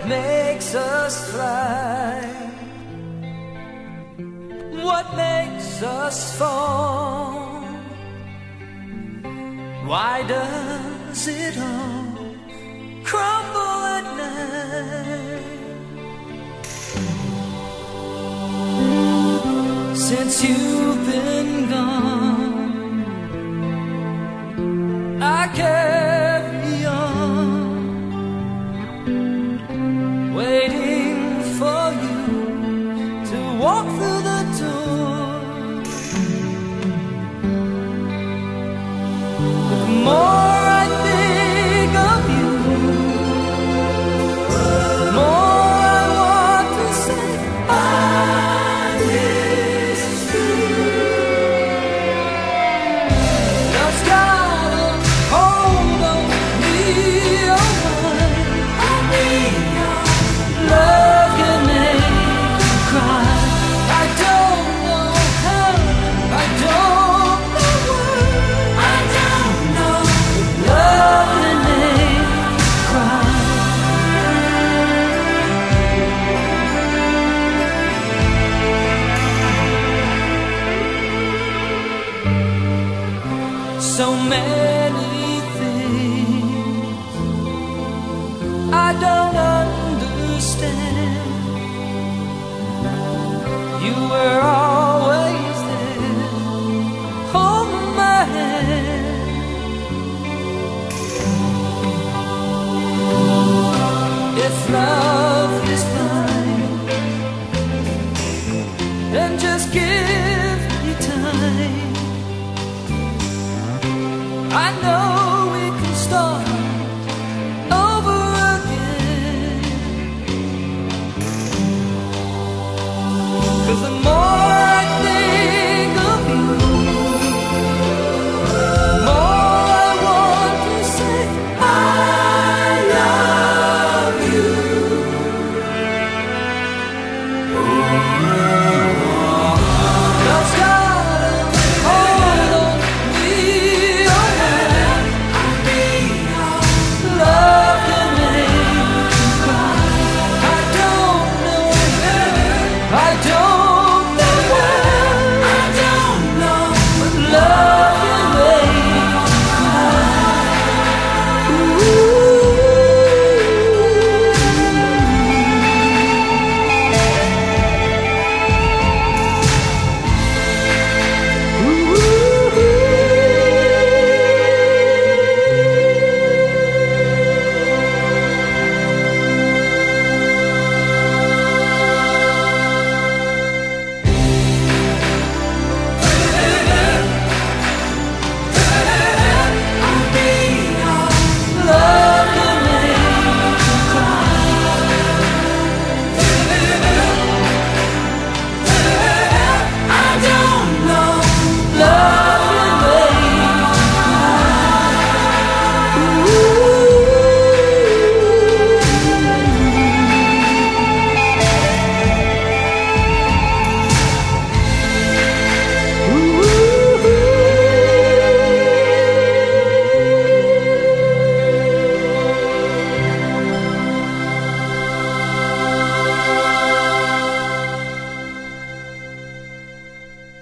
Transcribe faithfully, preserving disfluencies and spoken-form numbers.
makes us fly? What makes us fall? Why does it all crumble at night? Since you've been gone, I carry on, waiting for you to walk through the door. The more I think of you, the more I want to say I miss you. Love's got a hold on me, oh my, love can make you cry. I don't know how, I don't know why, I don't know. Love can make you cry. So many things I don't understand. You were always there, holding my hand. If love is blind, then just give me time. I know